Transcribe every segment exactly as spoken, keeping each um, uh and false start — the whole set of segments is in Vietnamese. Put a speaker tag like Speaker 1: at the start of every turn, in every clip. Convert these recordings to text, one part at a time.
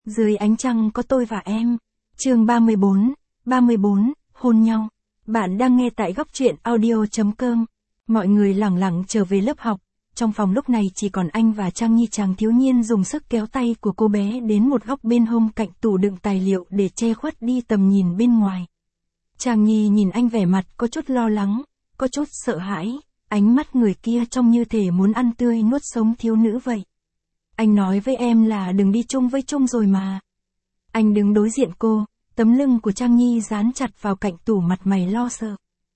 Speaker 1: Dưới ánh trăng có tôi và em. Chương ba mươi bốn, ba mươi bốn, hôn nhau. Bạn đang nghe tại góc truyện audio chấm com. Mọi người lẳng lặng trở về lớp học. Trong phòng lúc này chỉ còn anh và Trang Nhi. Chàng thiếu niên dùng sức kéo tay của cô bé đến một góc bên hông cạnh tủ đựng tài liệu để che khuất đi tầm nhìn bên ngoài. Trang Nhi nhìn anh vẻ mặt có chút lo lắng, có chút sợ hãi, ánh mắt người kia trông như thể muốn ăn tươi nuốt sống thiếu nữ vậy. Anh nói với em là đừng đi chung với Trung rồi mà. Anh đứng đối diện cô, tấm lưng của Trang Nhi dán chặt vào cạnh tủ, mặt mày lo sợ.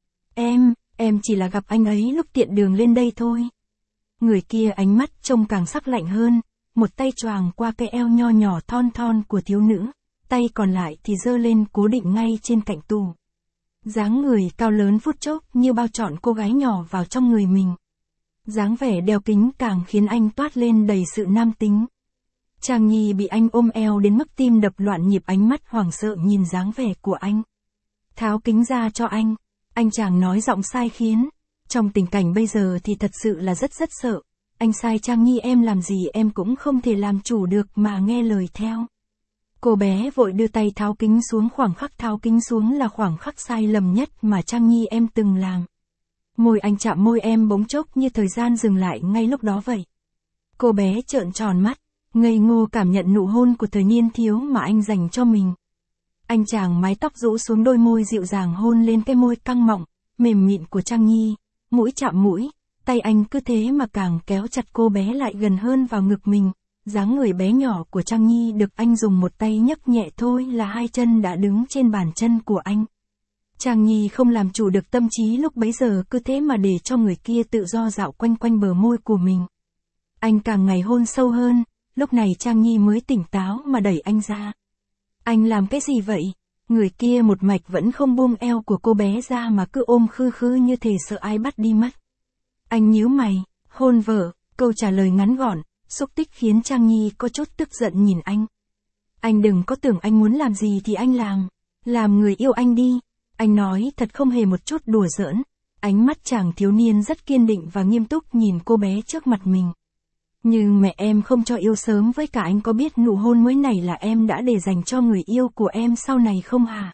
Speaker 1: Em, em chỉ là gặp anh ấy lúc tiện đường lên đây thôi. Người kia ánh mắt trông càng sắc lạnh hơn, một tay choàng qua cái eo nho nhỏ thon thon của thiếu nữ, tay còn lại thì giơ lên cố định ngay trên cạnh tủ. Dáng người cao lớn phút chốc như bao trọn cô gái nhỏ vào trong người mình. Dáng vẻ đeo kính càng khiến anh toát lên đầy sự nam tính. Trang Nhi bị anh ôm eo đến mức tim đập loạn nhịp, ánh mắt hoảng sợ nhìn dáng vẻ của anh. Tháo kính ra cho anh, anh chàng nói giọng sai khiến. Trong tình cảnh bây giờ thì thật sự là rất rất sợ. Anh sai Trang Nhi em làm gì em cũng không thể làm chủ được mà nghe lời theo. Cô bé vội đưa tay tháo kính xuống, khoảng khắc tháo kính xuống là khoảng khắc sai lầm nhất mà Trang Nhi em từng làm. Môi anh chạm môi em bỗng chốc như thời gian dừng lại ngay lúc đó vậy. Cô bé trợn tròn mắt, ngây ngô cảm nhận nụ hôn của thời niên thiếu mà anh dành cho mình. Anh chàng mái tóc rũ xuống, đôi môi dịu dàng hôn lên cái môi căng mọng, mềm mịn của Trang Nhi, mũi chạm mũi, tay anh cứ thế mà càng kéo chặt cô bé lại gần hơn vào ngực mình. Dáng người bé nhỏ của Trang Nhi được anh dùng một tay nhấc nhẹ thôi là hai chân đã đứng trên bàn chân của anh. Trang Nhi không làm chủ được tâm trí lúc bấy giờ, cứ thế mà để cho người kia tự do dạo quanh quanh bờ môi của mình. Anh càng ngày hôn sâu hơn, lúc này Trang Nhi mới tỉnh táo mà đẩy anh ra. Anh làm cái gì vậy? Người kia một mạch vẫn không buông eo của cô bé ra mà cứ ôm khư khư như thể sợ ai bắt đi mất. Anh nhíu mày, hôn vợ, câu trả lời ngắn gọn, xúc tích khiến Trang Nhi có chút tức giận nhìn anh. Anh đừng có tưởng anh muốn làm gì thì anh làm, làm người yêu anh đi. Anh nói thật không hề một chút đùa giỡn. Ánh mắt chàng thiếu niên rất kiên định và nghiêm túc nhìn cô bé trước mặt mình. Nhưng mẹ em không cho yêu sớm, với cả anh có biết nụ hôn mới này là em đã để dành cho người yêu của em sau này không hả?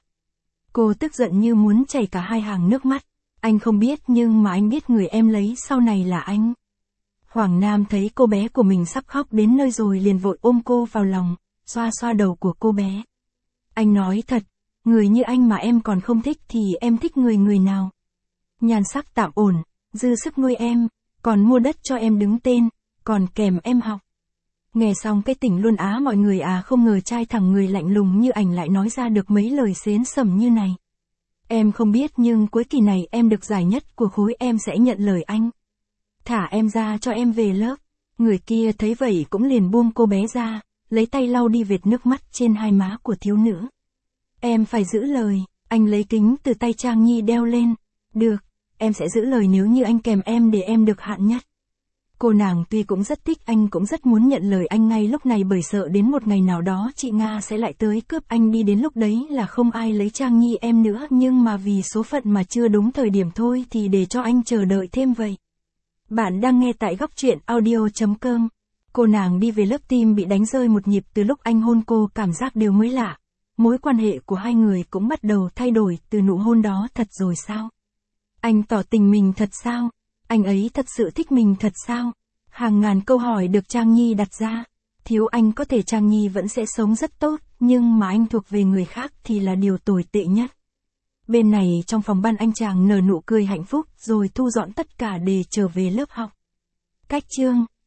Speaker 1: Cô tức giận như muốn chảy cả hai hàng nước mắt. Anh không biết nhưng mà anh biết người em lấy sau này là anh. Hoàng Nam thấy cô bé của mình sắp khóc đến nơi rồi liền vội ôm cô vào lòng, xoa xoa đầu của cô bé. Anh nói thật, người như anh mà em còn không thích thì em thích người người nào? Nhan sắc tạm ổn, dư sức nuôi em, còn mua đất cho em đứng tên, còn kèm em học. Nghe xong cái tỉnh luôn á mọi người à, không ngờ trai thẳng người lạnh lùng như ảnh lại nói ra được mấy lời xến sẩm như này. Em không biết nhưng cuối kỳ này em được giải nhất của khối, em sẽ nhận lời anh. Thả em ra cho em về lớp. Người kia thấy vậy cũng liền buông cô bé ra, lấy tay lau đi vệt nước mắt trên hai má của thiếu nữ. Em phải giữ lời, anh lấy kính từ tay Trang Nhi đeo lên. Được, em sẽ giữ lời nếu như anh kèm em để em được hạng nhất. Cô nàng tuy cũng rất thích anh, cũng rất muốn nhận lời anh ngay lúc này, bởi sợ đến một ngày nào đó chị Nga sẽ lại tới cướp anh đi, đến lúc đấy là không ai lấy Trang Nhi em nữa, nhưng mà vì số phận mà chưa đúng thời điểm thôi thì để cho anh chờ đợi thêm vậy. Bạn đang nghe tại góc truyện audio chấm com. Cô nàng đi về lớp, tim bị đánh rơi một nhịp. Từ lúc anh hôn cô cảm giác đều mới lạ. Mối quan hệ của hai người cũng bắt đầu thay đổi từ nụ hôn đó. Thật rồi sao? Anh tỏ tình mình thật sao? Anh ấy thật sự thích mình thật sao? Hàng ngàn câu hỏi được Trang Nhi đặt ra. Thiếu anh có thể Trang Nhi vẫn sẽ sống rất tốt, nhưng mà anh thuộc về người khác thì là điều tồi tệ nhất. Bên này trong phòng ban, anh chàng nở nụ cười hạnh phúc rồi thu dọn tất cả để trở về lớp học. Cách chương